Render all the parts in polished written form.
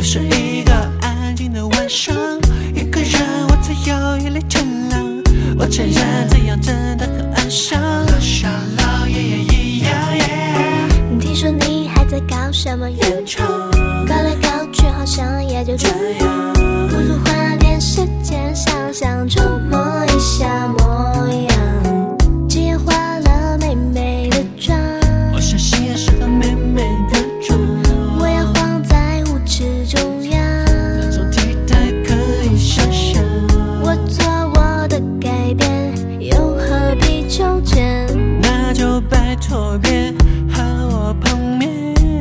是一个安静的晚上，一个人我在摇曳里乘浪。我承认这样真的很安详，和小老爷爷一样。 听说你还在搞什么原创，搞来搞去好像也就这样，不如花点时间想想，触摸一下模样。既然化了美美的妆， 我相信也适合美美的妆。 我要晃在舞池中央， 那种体态可以想象。 我做我的改变，又何必纠结？ 那就拜托别和我碰面。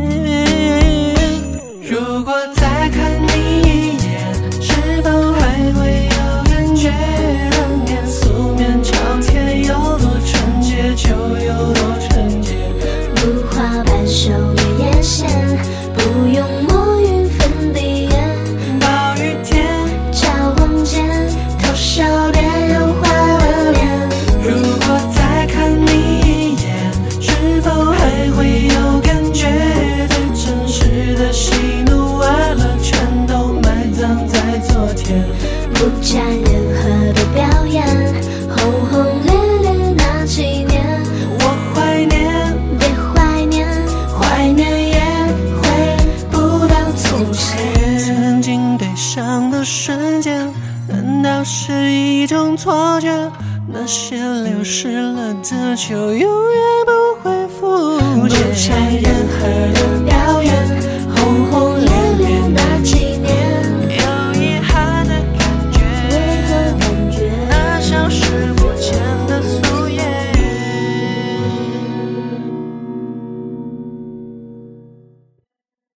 如果再看你一眼，是否还会有感觉？当年素面朝天，有多纯洁就有多纯洁。 不画半袖月眼线，不用抹匀粉底液， 暴雨天， 照光间，头小脸又花了脸。 如果再看你一眼，是否还会有感觉？最真实的喜怒哀乐，全都埋葬在昨天。 不沾任何的表演，轰轰烈烈那几年， 我怀念， 别怀念，怀念也回不到从前。 曾经悲伤的瞬间，难道是一种错觉？那些流失了的就永远不会复见。不沾任何的